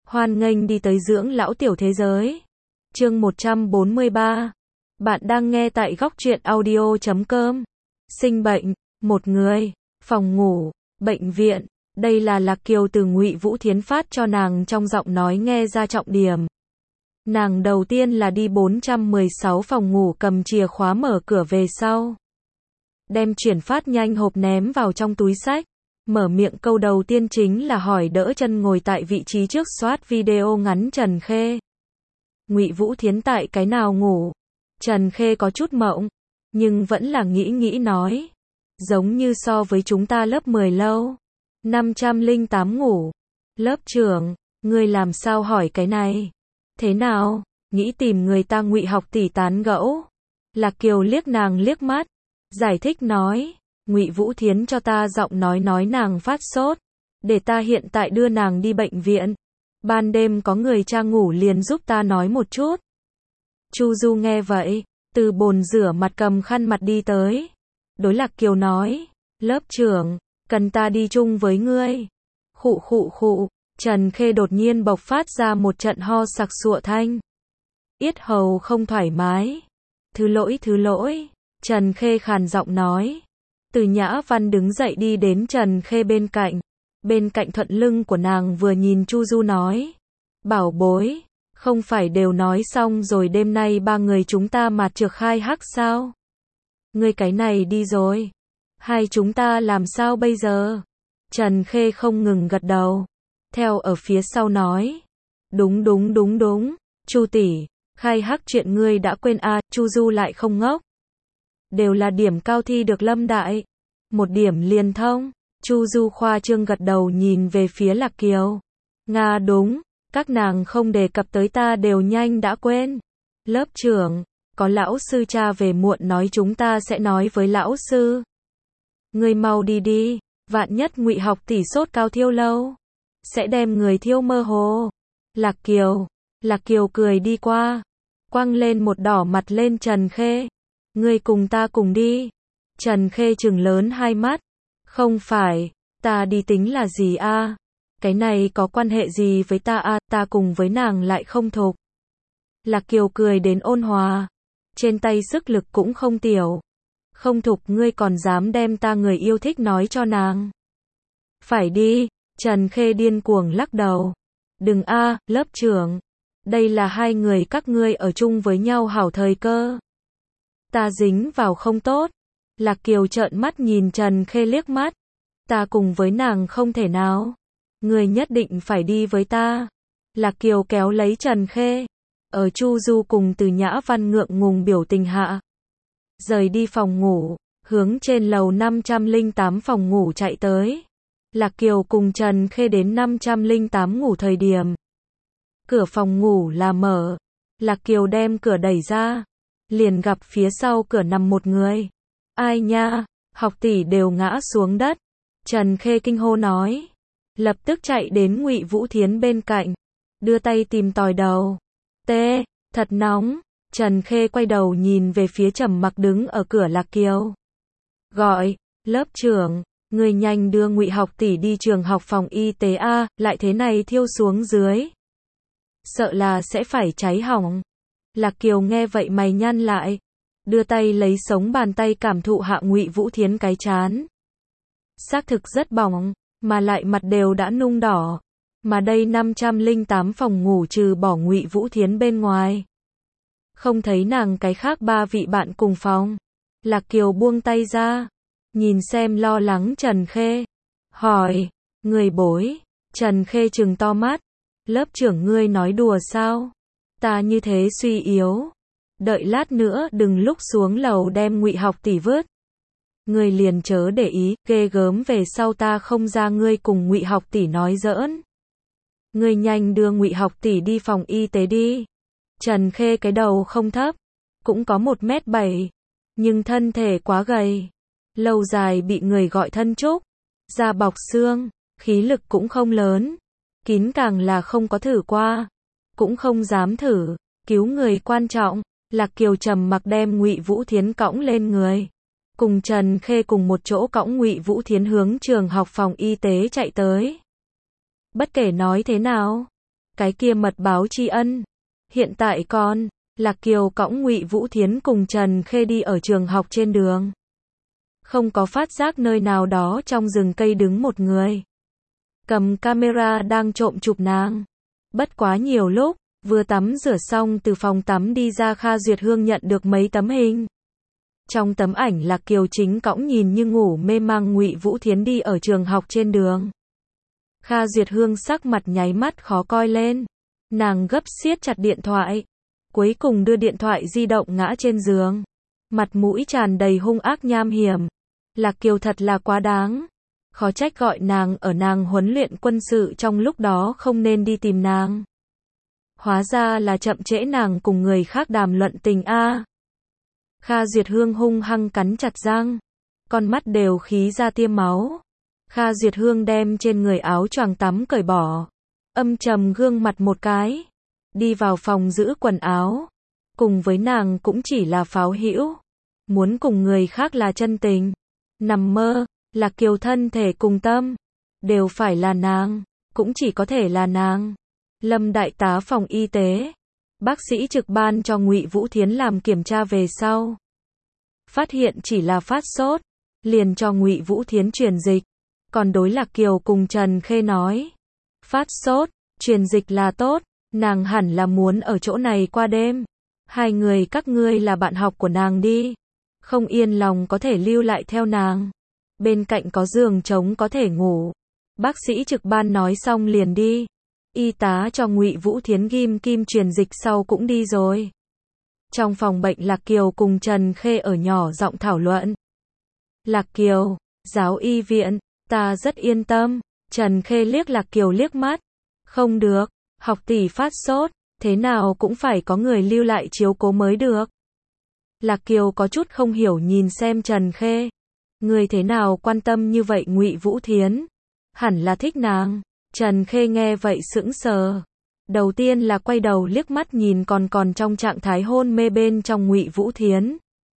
Hoan nghênh đi tới dưỡng lão tiểu thế giới. Chương 143. Bạn đang nghe tại góc truyện audio.com. Sinh bệnh, một người, phòng ngủ, bệnh viện. Đây là Lạc Kiều từ Ngụy Vũ Thiến phát cho nàng trong giọng nói nghe ra trọng điểm. Nàng đầu tiên là đi 416 phòng ngủ cầm chìa khóa mở cửa về sau. Đem chuyển phát nhanh hộp ném vào trong túi xách. Mở miệng câu đầu tiên chính là hỏi đỡ chân ngồi tại vị trí trước soát video ngắn Trần Khê. Ngụy Vũ Thiến tại cái nào ngủ? Trần Khê có chút mộng, nhưng vẫn là nghĩ nói. Giống như so với chúng ta lớp 10 lâu. 508 ngủ. Lớp trưởng, ngươi làm sao hỏi cái này? Thế nào? Nghĩ tìm người ta Ngụy học tỷ tán gẫu. Lạc Kiều liếc nàng liếc mắt. Giải thích nói. Ngụy Vũ Thiến cho ta giọng nói nàng phát sốt, để ta hiện tại đưa nàng đi bệnh viện. Ban đêm có người cha ngủ liền giúp ta nói một chút. Chu Du nghe vậy, từ bồn rửa mặt cầm khăn mặt đi tới. Đối Lạc Kiều nói, lớp trưởng, cần ta đi chung với ngươi. Khụ. Trần Khê đột nhiên bộc phát ra một trận ho sặc sụa thanh. Yết hầu không thoải mái. Thứ lỗi. Trần Khê khàn giọng nói. Từ Nhã Văn đứng dậy đi đến Trần Khê bên cạnh. Bên cạnh thuận lưng của nàng vừa nhìn Chu Du nói. Bảo bối, không phải đều nói xong rồi đêm nay ba người chúng ta mạt trược khai hắc sao? Ngươi cái này đi rồi. Hai chúng ta làm sao bây giờ? Trần Khê không ngừng gật đầu. Theo ở phía sau nói. Đúng. Chu tỷ, khai hắc chuyện ngươi đã quên à, Chu Du lại không ngốc. Đều là điểm cao thi được Lâm Đại. Một điểm liền thông. Chu Du khoa trương gật đầu nhìn về phía Lạc Kiều. Nga đúng, các nàng không đề cập tới ta đều nhanh đã quên. Lớp trưởng, có lão sư cha về muộn nói chúng ta sẽ nói với lão sư. Ngươi mau đi, vạn nhất Ngụy học tỷ sốt cao thiêu lâu. Sẽ đem người thiêu mơ hồ. Lạc Kiều cười đi qua. Quăng lên một đỏ mặt lên Trần Khê. Ngươi cùng ta cùng đi. Trần Khê trừng lớn hai mắt. Không phải, ta đi tính là gì a? Cái này có quan hệ gì với ta a? Ta cùng với nàng lại không thục. Lạc Kiều cười đến ôn hòa. Trên tay sức lực cũng không tiểu. Không thục ngươi còn dám đem ta người yêu thích nói cho nàng. Phải đi, Trần Khê điên cuồng lắc đầu. Đừng a, lớp trưởng. Đây là hai người các ngươi ở chung với nhau hảo thời cơ. Ta dính vào không tốt. Lạc Kiều trợn mắt nhìn Trần Khê liếc mắt. Ta cùng với nàng không thể nào. Người nhất định phải đi với ta. Lạc Kiều kéo lấy Trần Khê. Ở Chu Du cùng Từ Nhã Văn ngượng ngùng biểu tình hạ. Rời đi phòng ngủ, hướng trên lầu 508 phòng ngủ chạy tới. Lạc Kiều cùng Trần Khê đến 508 ngủ thời điểm. Cửa phòng ngủ là mở. Lạc Kiều đem cửa đẩy ra. Liền gặp phía sau cửa nằm một người. Ai nha, học tỷ đều ngã xuống đất. Trần Khê kinh hô nói. Lập tức chạy đến Ngụy Vũ Thiến bên cạnh. Đưa tay tìm tòi đầu. Tê, thật nóng. Trần Khê quay đầu nhìn về phía trầm mặc đứng ở cửa Lạc Kiều. Gọi, lớp trưởng, người nhanh đưa Ngụy học tỷ đi trường học phòng y tế a, lại thế này thiêu xuống dưới. Sợ là sẽ phải cháy hỏng. Lạc Kiều nghe vậy mày nhăn lại. Đưa tay lấy sống bàn tay cảm thụ hạ Ngụy Vũ Thiến cái trán. Xác thực rất bỏng, mà lại mặt đều đã nung đỏ. Mà đây 508 phòng ngủ trừ bỏ Ngụy Vũ Thiến bên ngoài. Không thấy nàng cái khác ba vị bạn cùng phòng. Lạc Kiều buông tay ra. Nhìn xem lo lắng Trần Khê. Hỏi, người bối. Trần Khê trừng to mắt. Lớp trưởng ngươi nói đùa sao? Ta như thế suy yếu. Đợi lát nữa đừng lúc xuống lầu đem Ngụy học tỷ vứt. Ngươi liền chớ để ý, ghê gớm về sau ta không ra ngươi cùng Ngụy học tỷ nói giỡn. Ngươi nhanh đưa Ngụy học tỷ đi phòng y tế đi. Trần Khê cái đầu không thấp, cũng có 1m7, nhưng thân thể quá gầy. Lâu dài bị người gọi thân trúc, da bọc xương, khí lực cũng không lớn. Kín càng là không có thử qua, cũng không dám thử, cứu người quan trọng. Lạc Kiều trầm mặc đem Ngụy Vũ Thiến cõng lên người. Cùng Trần Khê cùng một chỗ cõng Ngụy Vũ Thiến hướng trường học phòng y tế chạy tới. Bất kể nói thế nào, cái kia mật báo tri ân. Hiện tại con, Lạc Kiều cõng Ngụy Vũ Thiến cùng Trần Khê đi ở trường học trên đường. Không có phát giác nơi nào đó trong rừng cây đứng một người. Cầm camera đang trộm chụp nàng. Bất quá nhiều lúc, vừa tắm rửa xong từ phòng tắm đi ra Kha Duyệt Hương nhận được mấy tấm hình. Trong tấm ảnh Lạc Kiều chính cõng nhìn như ngủ mê mang Ngụy Vũ Thiến đi ở trường học trên đường. Kha Duyệt Hương sắc mặt nháy mắt khó coi lên. Nàng gấp siết chặt điện thoại. Cuối cùng đưa điện thoại di động ngã trên giường. Mặt mũi tràn đầy hung ác nham hiểm. Lạc Kiều thật là quá đáng. Khó trách gọi nàng ở nàng huấn luyện quân sự trong lúc đó không nên đi tìm nàng. Hóa ra là chậm trễ nàng cùng người khác đàm luận tình a. Kha Duyệt Hương hung hăng cắn chặt răng. Con mắt đều khí ra tia máu. Kha Duyệt Hương đem trên người áo choàng tắm cởi bỏ. Âm trầm gương mặt một cái. Đi vào phòng giữ quần áo. Cùng với nàng cũng chỉ là pháo hữu. Muốn cùng người khác là chân tình. Nằm mơ, Lạc Kiều thân thể cùng tâm. Đều phải là nàng. Cũng chỉ có thể là nàng. Lâm đại tá phòng y tế. Bác sĩ trực ban cho Ngụy Vũ Thiến làm kiểm tra về sau. Phát hiện chỉ là phát sốt. Liền cho Ngụy Vũ Thiến truyền dịch. Còn đối Lạc Kiều cùng Trần Khê nói. Phát sốt, truyền dịch là tốt. Nàng hẳn là muốn ở chỗ này qua đêm. Hai người các ngươi là bạn học của nàng đi. Không yên lòng có thể lưu lại theo nàng. Bên cạnh có giường trống có thể ngủ. Bác sĩ trực ban nói xong liền đi. Y tá cho Ngụy Vũ Thiến ghim kim truyền dịch sau cũng đi rồi. Trong phòng bệnh Lạc Kiều cùng Trần Khê ở nhỏ giọng thảo luận. Lạc Kiều, giáo y viện, ta rất yên tâm. Trần Khê liếc Lạc Kiều liếc mắt. Không được, học tỷ phát sốt, thế nào cũng phải có người lưu lại chiếu cố mới được. Lạc Kiều có chút không hiểu nhìn xem Trần Khê. Người thế nào quan tâm như vậy Ngụy Vũ Thiến? Hẳn là thích nàng. Trần Khê nghe vậy sững sờ. Đầu tiên là quay đầu liếc mắt nhìn còn trong trạng thái hôn mê bên trong Ngụy Vũ Thiến.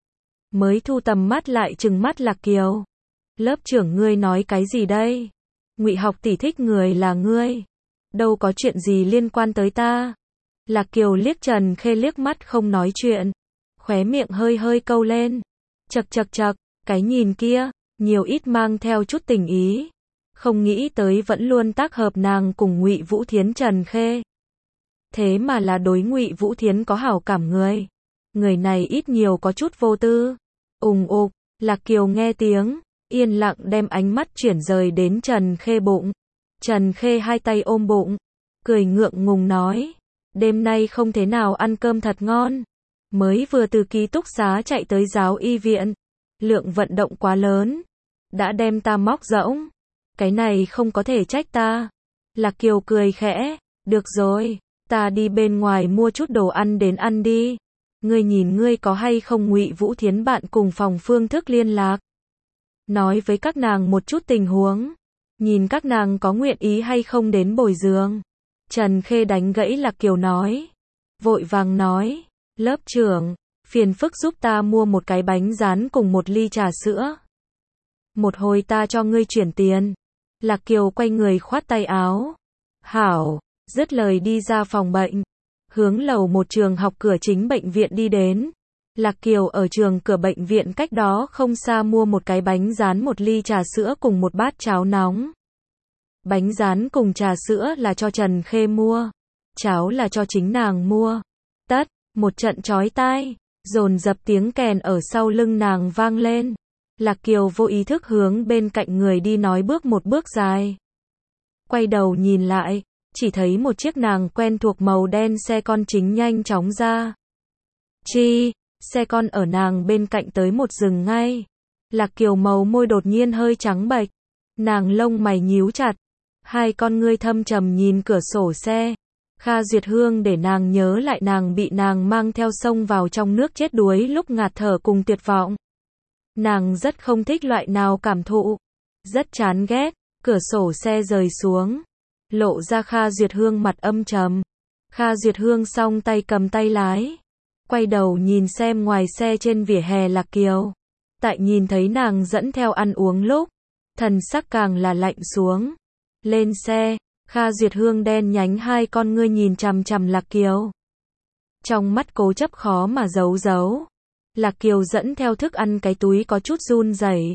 Mới thu tầm mắt lại trừng mắt Lạc Kiều. Lớp trưởng ngươi nói cái gì đây? Ngụy học tỷ thích người là ngươi. Đâu có chuyện gì liên quan tới ta. Lạc Kiều liếc Trần Khê liếc mắt không nói chuyện. Khóe miệng hơi hơi câu lên. Chậc, cái nhìn kia, nhiều ít mang theo chút tình ý. Không nghĩ tới vẫn luôn tác hợp nàng cùng Ngụy Vũ Thiến Trần Khê. Thế mà là đối Ngụy Vũ Thiến có hảo cảm người. Người này ít nhiều có chút vô tư. Ục, Lạc Kiều nghe tiếng, yên lặng đem ánh mắt chuyển rời đến Trần Khê bụng. Trần Khê hai tay ôm bụng, cười ngượng ngùng nói. Đêm nay không thế nào ăn cơm thật ngon. Mới vừa từ ký túc xá chạy tới giáo y viện. Lượng vận động quá lớn. Đã đem ta móc rỗng. Cái này không có thể trách ta. Lạc Kiều cười khẽ. Được rồi, ta đi bên ngoài mua chút đồ ăn đến ăn đi. Ngươi nhìn ngươi có hay không Ngụy Vũ Thiến bạn cùng phòng phương thức liên lạc. Nói với các nàng một chút tình huống. Nhìn các nàng có nguyện ý hay không đến bồi giường. Trần Khê đánh gãy Lạc Kiều nói. Vội vàng nói. Lớp trưởng, phiền phức giúp ta mua một cái bánh rán cùng một ly trà sữa. Một hồi ta cho ngươi chuyển tiền. Lạc Kiều quay người khoát tay áo. Hảo, dứt lời đi ra phòng bệnh. Hướng lầu một trường học cửa chính bệnh viện đi đến. Lạc Kiều ở trường cửa bệnh viện cách đó không xa mua một cái bánh rán một ly trà sữa cùng một bát cháo nóng. Bánh rán cùng trà sữa là cho Trần Khê mua. Cháo là cho chính nàng mua. Tất, một trận chói tai, dồn dập tiếng kèn ở sau lưng nàng vang lên. Lạc Kiều vô ý thức hướng bên cạnh người đi nói bước một bước dài. Quay đầu nhìn lại, chỉ thấy một chiếc nàng quen thuộc màu đen xe con chính nhanh chóng ra. Xe con ở nàng bên cạnh tới một dừng ngay. Lạc Kiều màu môi đột nhiên hơi trắng bệch. Nàng lông mày nhíu chặt. Hai con ngươi thâm trầm nhìn cửa sổ xe. Kha Duyệt Hương để nàng nhớ lại nàng bị nàng mang theo sông vào trong nước chết đuối lúc ngạt thở cùng tuyệt vọng. Nàng rất không thích loại nào cảm thụ. Rất chán ghét. Cửa sổ xe rời xuống. Lộ ra Kha Duyệt Hương mặt âm trầm. Kha Duyệt Hương song tay cầm tay lái. Quay đầu nhìn xem ngoài xe trên vỉa hè Lạc Kiều. Tại nhìn thấy nàng dẫn theo ăn uống lúc. Thần sắc càng là lạnh xuống. Lên xe. Kha Duyệt Hương đen nhánh hai con ngươi nhìn chằm chằm Lạc Kiều. Trong mắt cố chấp khó mà giấu giấu. Lạc Kiều dẫn theo thức ăn cái túi có chút run rẩy.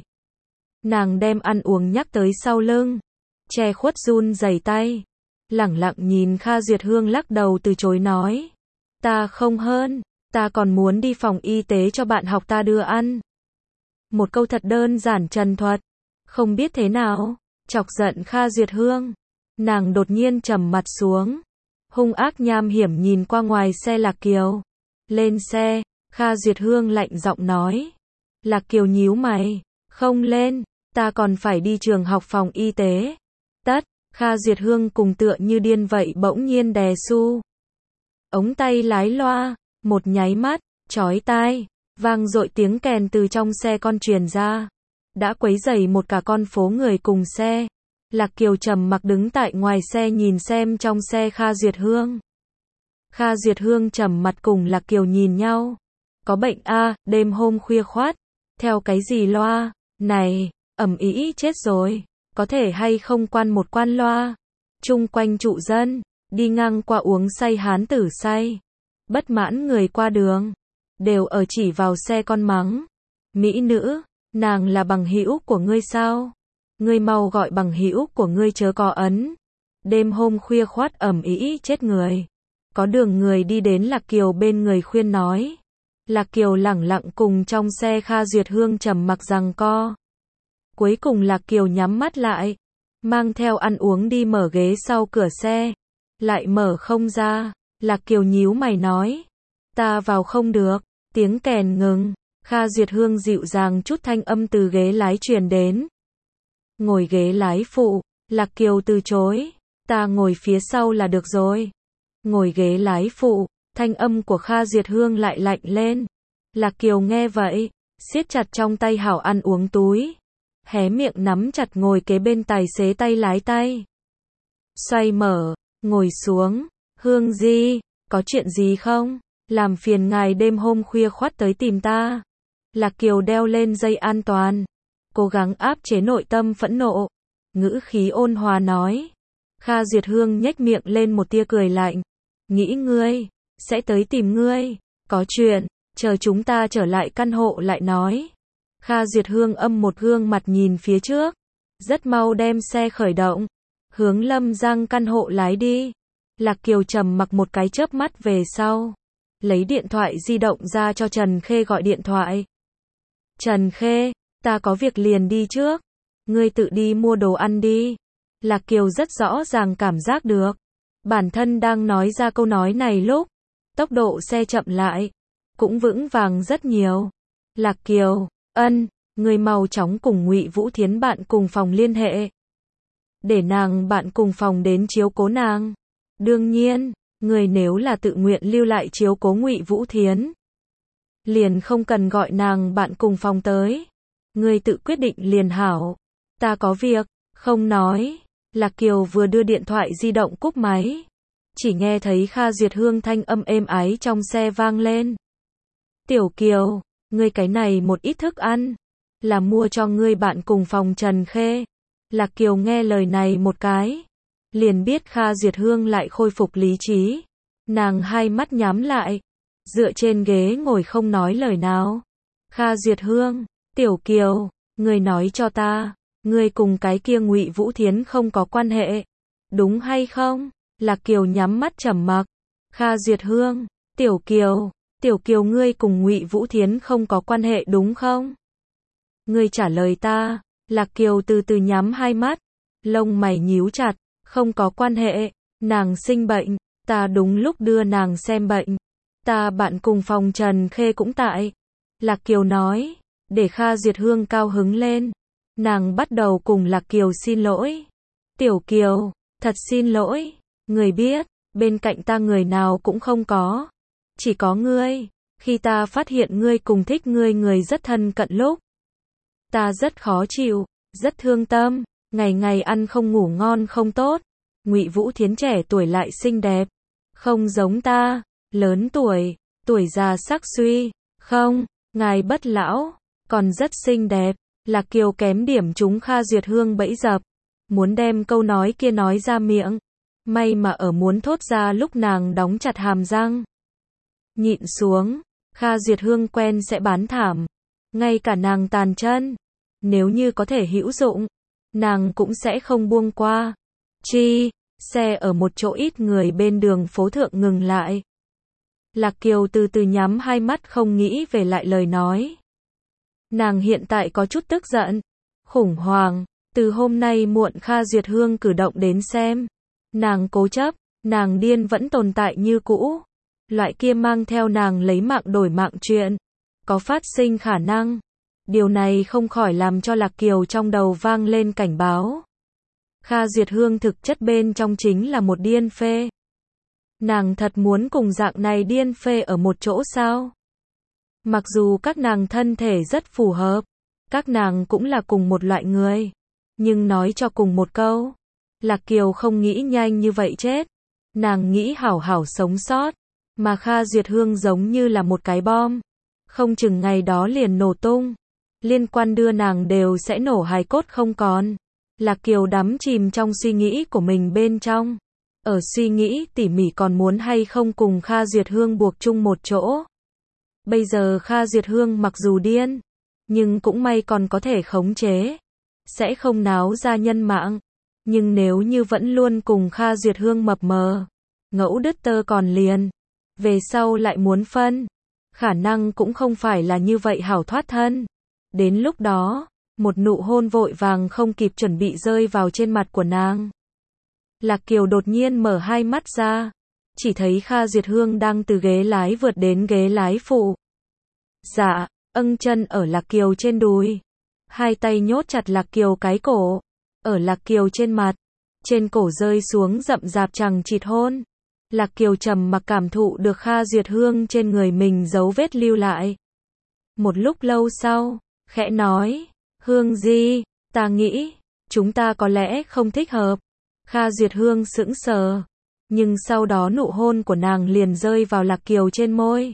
Nàng đem ăn uống nhắc tới sau lưng, che khuất run rẩy tay. Lẳng lặng nhìn Kha Duyệt Hương lắc đầu từ chối nói. Ta không hơn, ta còn muốn đi phòng y tế cho bạn học ta đưa ăn. Một câu thật đơn giản trần thuật, không biết thế nào, chọc giận Kha Duyệt Hương. Nàng đột nhiên trầm mặt xuống, hung ác nham hiểm nhìn qua ngoài xe Lạc Kiều. Lên xe, Kha Duyệt Hương lạnh giọng nói. Lạc Kiều nhíu mày, không lên, ta còn phải đi trường học phòng y tế. Tất, Kha Duyệt Hương cùng tựa như điên vậy bỗng nhiên đè su. Ống tay lái loa, một nháy mắt, chói tai, vang dội tiếng kèn từ trong xe con truyền ra. Đã quấy rầy một cả con phố người cùng xe. Lạc Kiều trầm mặc đứng tại ngoài xe nhìn xem trong xe Kha Duyệt Hương. Kha Duyệt Hương trầm mặt cùng Lạc Kiều nhìn nhau. Có bệnh a, đêm hôm khuya khoắt. Theo cái gì loa, này, ầm ĩ chết rồi. Có thể hay không quan một quan loa. Chung quanh trụ dân, đi ngang qua uống say hán tử say. Bất mãn người qua đường, đều ở chỉ vào xe con mắng. Mỹ nữ, nàng là bằng hữu của ngươi sao? Ngươi mau gọi bằng hữu của ngươi chớ có ấn. Đêm hôm khuya khoắt ầm ĩ chết người. Có đường người đi đến Lạc Kiều bên người khuyên nói. Lạc Kiều lẳng lặng cùng trong xe Kha Duyệt Hương trầm mặc giằng co. Cuối cùng Lạc Kiều nhắm mắt lại, mang theo ăn uống đi mở ghế sau cửa xe. Lại mở không ra, Lạc Kiều nhíu mày nói. Ta vào không được, tiếng kèn ngừng. Kha Duyệt Hương dịu dàng chút thanh âm từ ghế lái truyền đến. Ngồi ghế lái phụ, Lạc Kiều từ chối. Ta ngồi phía sau là được rồi. Ngồi ghế lái phụ, thanh âm của Kha Duyệt Hương lại lạnh lên. Lạc Kiều nghe vậy, siết chặt trong tay hảo ăn uống túi. Hé miệng nắm chặt ngồi kế bên tài xế tay lái tay. Xoay mở, ngồi xuống. Hương Di, có chuyện gì không? Làm phiền ngài đêm hôm khuya khoắt tới tìm ta. Lạc Kiều đeo lên dây an toàn, cố gắng áp chế nội tâm phẫn nộ. Ngữ khí ôn hòa nói. Kha Duyệt Hương nhếch miệng lên một tia cười lạnh. Nghĩ ngươi sẽ tới tìm ngươi. Có chuyện, chờ chúng ta trở lại căn hộ lại nói. Kha Duyệt Hương âm một gương mặt nhìn phía trước. Rất mau đem xe khởi động. Hướng Lâm Giang căn hộ lái đi. Lạc Kiều trầm mặc một cái chớp mắt về sau. Lấy điện thoại di động ra cho Trần Khê gọi điện thoại. Trần Khê, ta có việc liền đi trước. Ngươi tự đi mua đồ ăn đi. Lạc Kiều rất rõ ràng cảm giác được. Bản thân đang nói ra câu nói này lúc. Tốc độ xe chậm lại. Cũng vững vàng rất nhiều. Lạc Kiều, ngươi mau chóng cùng Ngụy Vũ Thiến bạn cùng phòng liên hệ. Để nàng bạn cùng phòng đến chiếu cố nàng. Đương nhiên, người nếu là tự nguyện lưu lại chiếu cố Ngụy Vũ Thiến, liền không cần gọi nàng bạn cùng phòng tới. Người tự quyết định liền hảo. Ta có việc, không nói. Lạc Kiều vừa đưa điện thoại di động cúp máy. Chỉ nghe thấy Kha Duyệt Hương thanh âm êm ái trong xe vang lên. Tiểu Kiều, ngươi cái này một ít thức ăn. Là mua cho ngươi bạn cùng phòng Trần Khê. Lạc Kiều nghe lời này một cái. Liền biết Kha Duyệt Hương lại khôi phục lý trí. Nàng hai mắt nhắm lại. Dựa trên ghế ngồi không nói lời nào. Kha Duyệt Hương, Tiểu Kiều, ngươi nói cho ta. Ngươi cùng cái kia Ngụy Vũ Thiến không có quan hệ. Đúng hay không? Lạc Kiều nhắm mắt trầm mặc. Kha Duyệt Hương, Tiểu Kiều ngươi cùng Ngụy Vũ Thiến không có quan hệ đúng không? Ngươi trả lời ta. Lạc Kiều từ từ nhắm hai mắt. Lông mày nhíu chặt. Không có quan hệ. Nàng sinh bệnh. Ta đúng lúc đưa nàng xem bệnh. Ta bạn cùng phòng Trần Khê cũng tại. Lạc Kiều nói. Để Kha Duyệt Hương cao hứng lên. Nàng bắt đầu cùng Lạc Kiều xin lỗi. Tiểu Kiều, thật xin lỗi. Người biết, bên cạnh ta người nào cũng không có. Chỉ có ngươi. Khi ta phát hiện ngươi cùng thích ngươi người rất thân cận lúc. Ta rất khó chịu, rất thương tâm. Ngày ngày ăn không ngủ ngon không tốt. Ngụy Vũ Thiến trẻ tuổi lại xinh đẹp. Không giống ta, lớn tuổi, tuổi già sắc suy. Không, ngài bất lão, còn rất xinh đẹp. Lạc Kiều kém điểm trúng Kha Duyệt Hương bẫy dập. Muốn đem câu nói kia nói ra miệng. May mà ở muốn thốt ra lúc nàng đóng chặt hàm răng. Nhịn xuống, Kha Duyệt Hương quen sẽ bán thảm. Ngay cả nàng tàn chân, nếu như có thể hữu dụng, nàng cũng sẽ không buông qua. Chi, xe ở một chỗ ít người bên đường phố thượng ngừng lại. Lạc Kiều từ từ nhắm hai mắt không nghĩ về lại lời nói. Nàng hiện tại có chút tức giận, khủng hoảng, từ hôm nay muộn Kha Duyệt Hương cử động đến xem. Nàng cố chấp, nàng điên vẫn tồn tại như cũ. Loại kia mang theo nàng lấy mạng đổi mạng chuyện, có phát sinh khả năng. Điều này không khỏi làm cho Lạc Kiều trong đầu vang lên cảnh báo. Kha Duyệt Hương thực chất bên trong chính là một điên phê. Nàng thật muốn cùng dạng này điên phê ở một chỗ sao? Mặc dù các nàng thân thể rất phù hợp, các nàng cũng là cùng một loại người, nhưng nói cho cùng một câu, Lạc Kiều không nghĩ nhanh như vậy chết. Nàng nghĩ hảo hảo sống sót, mà Kha Duyệt Hương giống như là một cái bom, không chừng ngày đó liền nổ tung. Liên quan đưa nàng đều sẽ nổ hài cốt không còn. Lạc Kiều đắm chìm trong suy nghĩ của mình bên trong. Ở suy nghĩ tỉ mỉ còn muốn hay không cùng Kha Duyệt Hương buộc chung một chỗ. Bây giờ Kha Duyệt Hương mặc dù điên, nhưng cũng may còn có thể khống chế. Sẽ không náo ra nhân mạng. Nhưng nếu như vẫn luôn cùng Kha Duyệt Hương mập mờ, ngẫu đứt tơ còn liền, về sau lại muốn phân, khả năng cũng không phải là như vậy hảo thoát thân. Đến lúc đó, một nụ hôn vội vàng không kịp chuẩn bị rơi vào trên mặt của nàng. Lạc Kiều đột nhiên mở hai mắt ra, chỉ thấy Kha Duyệt Hương đang từ ghế lái vượt đến ghế lái phụ. Dạ, âng chân ở Lạc Kiều trên đùi, hai tay nhốt chặt Lạc Kiều cái cổ, ở Lạc Kiều trên mặt, trên cổ rơi xuống rậm rạp chằng chịt hôn. Lạc Kiều trầm mặc cảm thụ được Kha Duyệt Hương trên người mình dấu vết lưu lại. Một lúc lâu sau, khẽ nói, Hương Di, ta nghĩ, chúng ta có lẽ không thích hợp. Kha Duyệt Hương sững sờ, nhưng sau đó nụ hôn của nàng liền rơi vào Lạc Kiều trên môi.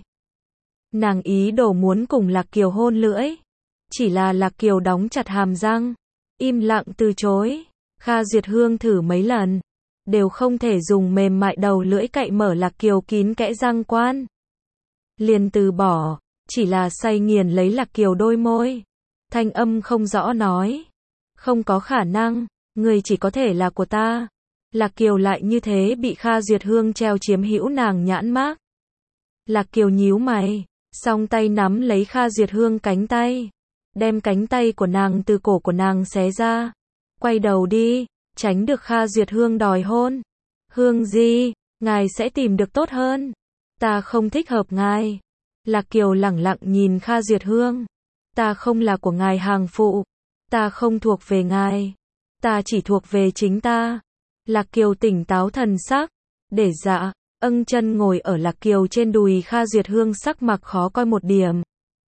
Nàng ý đồ muốn cùng Lạc Kiều hôn lưỡi, chỉ là Lạc Kiều đóng chặt hàm răng, im lặng từ chối. Kha Duyệt Hương thử mấy lần, đều không thể dùng mềm mại đầu lưỡi cạy mở Lạc Kiều kín kẽ răng quan. Liền từ bỏ, chỉ là say nghiền lấy Lạc Kiều đôi môi. Thanh âm không rõ nói, không có khả năng, người chỉ có thể là của ta. Lạc Kiều lại như thế bị Kha Duyệt Hương treo chiếm hữu nàng nhãn mác. Lạc Kiều nhíu mày, song tay nắm lấy Kha Duyệt Hương cánh tay, đem cánh tay của nàng từ cổ của nàng xé ra, quay đầu đi, tránh được Kha Duyệt Hương đòi hôn. Hương Di, ngài sẽ tìm được tốt hơn. Ta không thích hợp ngài. Lạc Kiều lẳng lặng nhìn Kha Duyệt Hương. Ta không là của ngài hàng phụ. Ta không thuộc về ngài. Ta chỉ thuộc về chính ta. Lạc Kiều tỉnh táo thần sắc. Để dạ, âng chân ngồi ở Lạc Kiều trên đùi Kha Duyệt Hương sắc mặt khó coi một điểm.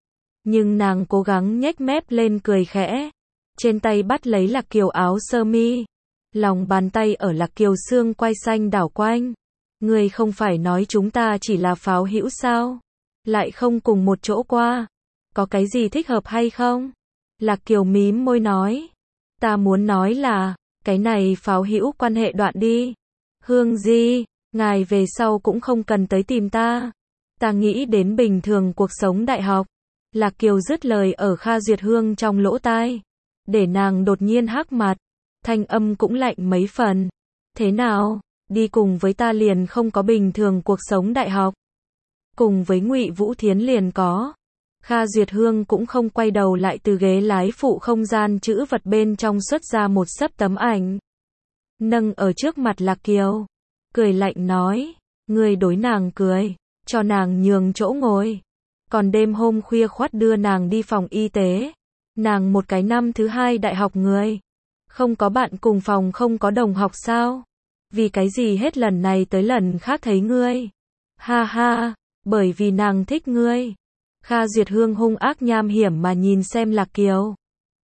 Nhưng nàng cố gắng nhếch mép lên cười khẽ. Trên tay bắt lấy Lạc Kiều áo sơ mi. Lòng bàn tay ở Lạc Kiều xương quai xanh đảo quanh. Ngươi không phải nói chúng ta chỉ là pháo hữu sao? Lại không cùng một chỗ qua. Có cái gì thích hợp hay không? Lạc Kiều mím môi nói. Ta muốn nói là, cái này pháo hữu quan hệ đoạn đi. Hương Di, ngài về sau cũng không cần tới tìm ta. Ta nghĩ đến bình thường cuộc sống đại học. Lạc Kiều dứt lời ở Kha Duyệt Hương trong lỗ tai. Để nàng đột nhiên hắc mặt. Thanh âm cũng lạnh mấy phần. Thế nào, đi cùng với ta liền không có bình thường cuộc sống đại học. Cùng với Ngụy Vũ Thiến liền có. Kha Duyệt Hương cũng không quay đầu lại từ ghế lái phụ không gian chữ vật bên trong xuất ra một sấp tấm ảnh. Nâng ở trước mặt Lạc Kiều. Cười lạnh nói, ngươi đối nàng cười, cho nàng nhường chỗ ngồi. Còn đêm hôm khuya khoắt đưa nàng đi phòng y tế. Nàng một cái năm thứ 2 đại học người. Không có bạn cùng phòng không có đồng học sao? Vì cái gì hết lần này tới lần khác thấy ngươi? Ha ha, bởi vì nàng thích ngươi. Kha Duyệt Hương hung ác nham hiểm mà nhìn xem Lạc Kiều.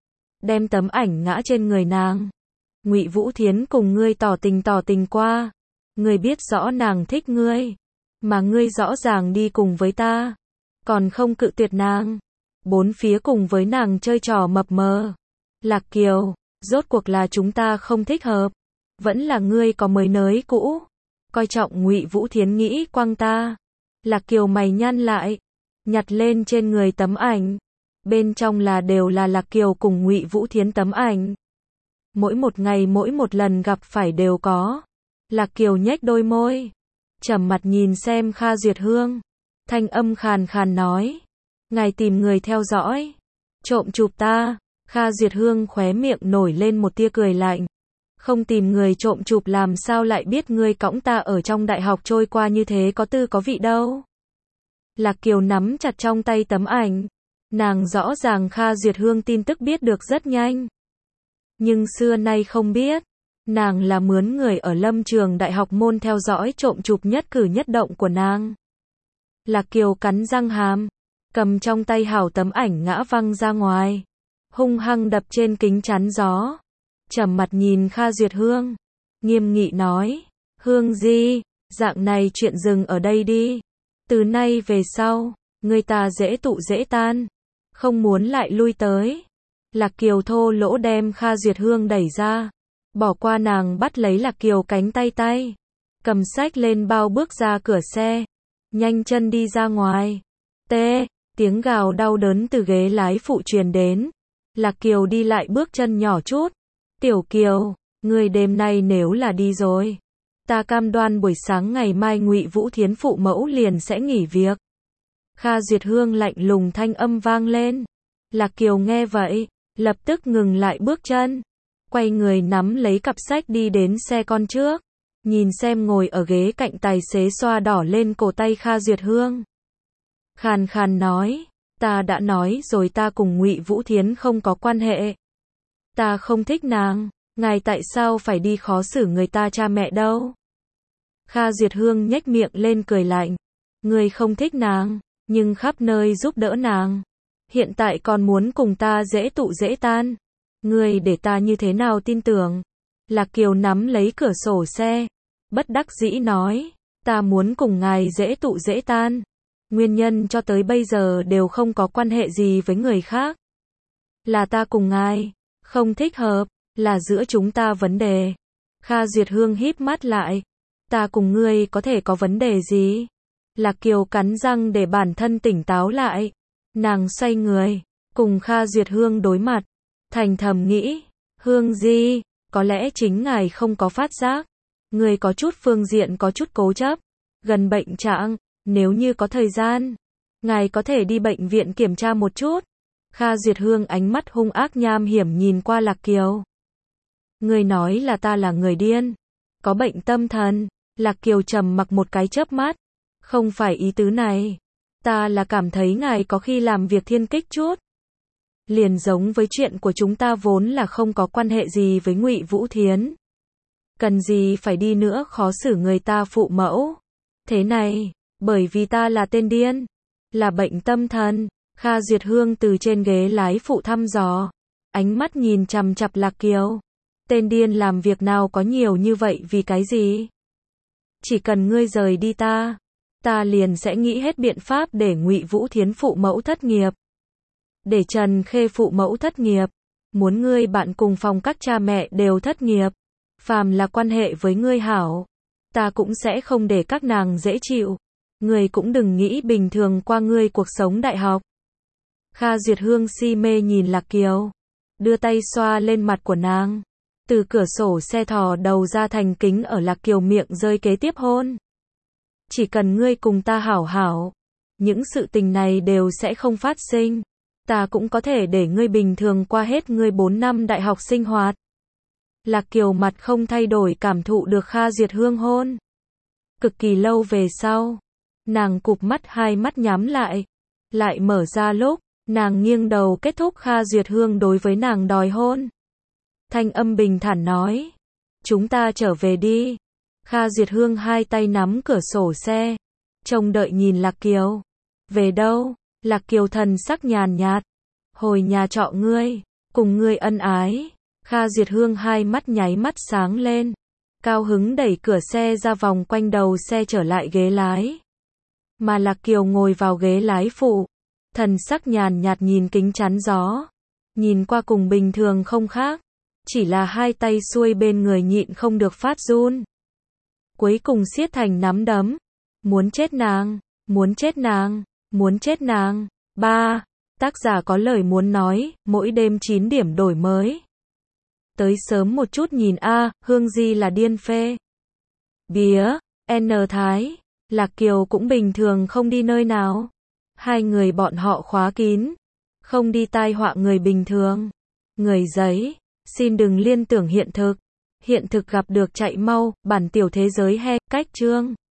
Đem tấm ảnh ngã trên người nàng. Ngụy Vũ Thiến cùng ngươi tỏ tình qua. Ngươi biết rõ nàng thích ngươi. Mà ngươi rõ ràng đi cùng với ta. Còn không cự tuyệt nàng. Bốn phía cùng với nàng chơi trò mập mờ. Lạc Kiều, rốt cuộc là chúng ta không thích hợp. Vẫn là ngươi có mới nới cũ. Coi trọng Ngụy Vũ Thiến nghĩ quăng ta. Lạc Kiều mày nhăn lại, nhặt lên trên người tấm ảnh. Bên trong đều là Lạc Kiều cùng Ngụy Vũ Thiến tấm ảnh. Mỗi một ngày mỗi một lần gặp phải đều có. Lạc Kiều nhếch đôi môi, trầm mặt nhìn xem Kha Duyệt Hương. Thanh âm khàn khàn nói, ngài tìm người theo dõi, trộm chụp ta. Kha Duyệt Hương khóe miệng nổi lên một tia cười lạnh. Không tìm người trộm chụp làm sao lại biết ngươi cõng ta ở trong đại học trôi qua như thế có tư có vị đâu. Lạc Kiều nắm chặt trong tay tấm ảnh. Nàng rõ ràng Kha Duyệt Hương tin tức biết được rất nhanh. Nhưng xưa nay không biết, nàng là mướn người ở Lâm Trường Đại học môn theo dõi trộm chụp nhất cử nhất động của nàng. Lạc Kiều cắn răng hàm, cầm trong tay hảo tấm ảnh ngã văng ra ngoài, hung hăng đập trên kính chắn gió. Trầm mặt nhìn Kha Duyệt Hương, nghiêm nghị nói, Hương Di, dạng này chuyện dừng ở đây đi. Từ nay về sau, người ta dễ tụ dễ tan, không muốn lại lui tới. Lạc Kiều thô lỗ đem Kha Duyệt Hương đẩy ra, bỏ qua nàng bắt lấy Lạc Kiều cánh tay, cầm sách lên bao bước ra cửa xe, nhanh chân đi ra ngoài. Tiếng gào đau đớn từ ghế lái phụ truyền đến. Lạc Kiều đi lại bước chân nhỏ chút. Tiểu Kiều, người đêm nay nếu là đi rồi, ta cam đoan buổi sáng ngày mai Ngụy Vũ Thiến phụ mẫu liền sẽ nghỉ việc. Kha Duyệt Hương lạnh lùng thanh âm vang lên. Lạc Kiều nghe vậy, lập tức ngừng lại bước chân, quay người nắm lấy cặp sách đi đến xe con trước, nhìn xem ngồi ở ghế cạnh tài xế xoa đỏ lên cổ tay Kha Duyệt Hương. Khàn khàn nói, ta đã nói rồi ta cùng Ngụy Vũ Thiến không có quan hệ. Ta không thích nàng, ngài tại sao phải đi khó xử người ta cha mẹ đâu? Kha Duyệt Hương nhếch miệng lên cười lạnh. Ngươi không thích nàng, nhưng khắp nơi giúp đỡ nàng. Hiện tại còn muốn cùng ta dễ tụ dễ tan. Ngươi để ta như thế nào tin tưởng? Lạc Kiều nắm lấy cửa sổ xe, bất đắc dĩ nói, ta muốn cùng ngài dễ tụ dễ tan. Nguyên nhân cho tới bây giờ đều không có quan hệ gì với người khác. Là ta cùng ngài không thích hợp, là giữa chúng ta vấn đề. Kha Duyệt Hương híp mắt lại. Ta cùng ngươi có thể có vấn đề gì? Lạc Kiều cắn răng để bản thân tỉnh táo lại. Nàng xoay người, cùng Kha Duyệt Hương đối mặt, thành thầm nghĩ, Hương Di, có lẽ chính ngài không có phát giác. Người có chút phương diện có chút cố chấp, gần bệnh trạng, nếu như có thời gian, ngài có thể đi bệnh viện kiểm tra một chút. Kha Duyệt Hương ánh mắt hung ác nham hiểm nhìn qua Lạc Kiều. Người nói là ta là người điên, có bệnh tâm thần. Lạc Kiều trầm mặc một cái chớp mắt. Không phải ý tứ này. Ta là cảm thấy ngài có khi làm việc thiên kích chút. Liền giống với chuyện của chúng ta vốn là không có quan hệ gì với Ngụy Vũ Thiến. Cần gì phải đi nữa khó xử người ta phụ mẫu. Thế này, bởi vì ta là tên điên, là bệnh tâm thần. Kha Duyệt Hương từ trên ghế lái phụ thăm dò, ánh mắt nhìn chằm chằm Lạc Kiều. Tên điên làm việc nào có nhiều như vậy vì cái gì? Chỉ cần ngươi rời đi ta liền sẽ nghĩ hết biện pháp để Ngụy Vũ Thiến phụ mẫu thất nghiệp. Để Trần Khê phụ mẫu thất nghiệp. Muốn ngươi bạn cùng phòng các cha mẹ đều thất nghiệp. Phàm là quan hệ với ngươi hảo, ta cũng sẽ không để các nàng dễ chịu. Ngươi cũng đừng nghĩ bình thường qua ngươi cuộc sống đại học. Kha Duyệt Hương si mê nhìn Lạc Kiều, đưa tay xoa lên mặt của nàng. Từ cửa sổ xe thò đầu ra thành kính ở Lạc Kiều miệng rơi kế tiếp hôn. Chỉ cần ngươi cùng ta hảo hảo, những sự tình này đều sẽ không phát sinh. Ta cũng có thể để ngươi bình thường qua hết ngươi 4 năm đại học sinh hoạt. Lạc Kiều mặt không thay đổi cảm thụ được Kha Duyệt Hương hôn. Cực kỳ lâu về sau, nàng cụp mắt hai mắt nhắm lại mở ra lúc, nàng nghiêng đầu kết thúc Kha Duyệt Hương đối với nàng đòi hôn. Thanh âm bình thản nói, chúng ta trở về đi. Kha Duyệt Hương hai tay nắm cửa sổ xe, trông đợi nhìn Lạc Kiều. Về đâu? Lạc Kiều thần sắc nhàn nhạt. Hồi nhà trọ ngươi, cùng ngươi ân ái. Kha Duyệt Hương hai mắt nháy mắt sáng lên, cao hứng đẩy cửa xe ra vòng quanh đầu xe trở lại ghế lái. Mà Lạc Kiều ngồi vào ghế lái phụ, thần sắc nhàn nhạt nhìn kính chắn gió. Nhìn qua cùng bình thường không khác, chỉ là hai tay xuôi bên người nhịn không được phát run. Cuối cùng siết thành nắm đấm. Muốn chết nàng, muốn chết nàng, muốn chết nàng. 3. Tác giả có lời muốn nói, mỗi đêm 9 điểm đổi mới. Tới sớm một chút nhìn a, Hương Di là điên phê. Bía, N Thái, Lạc Kiều cũng bình thường không đi nơi nào. Hai người bọn họ khóa kín, không đi tai họa người bình thường. Người giấy, xin đừng liên tưởng hiện thực. Hiện thực gặp được chạy mau, bản tiểu thế giới he, cách chương.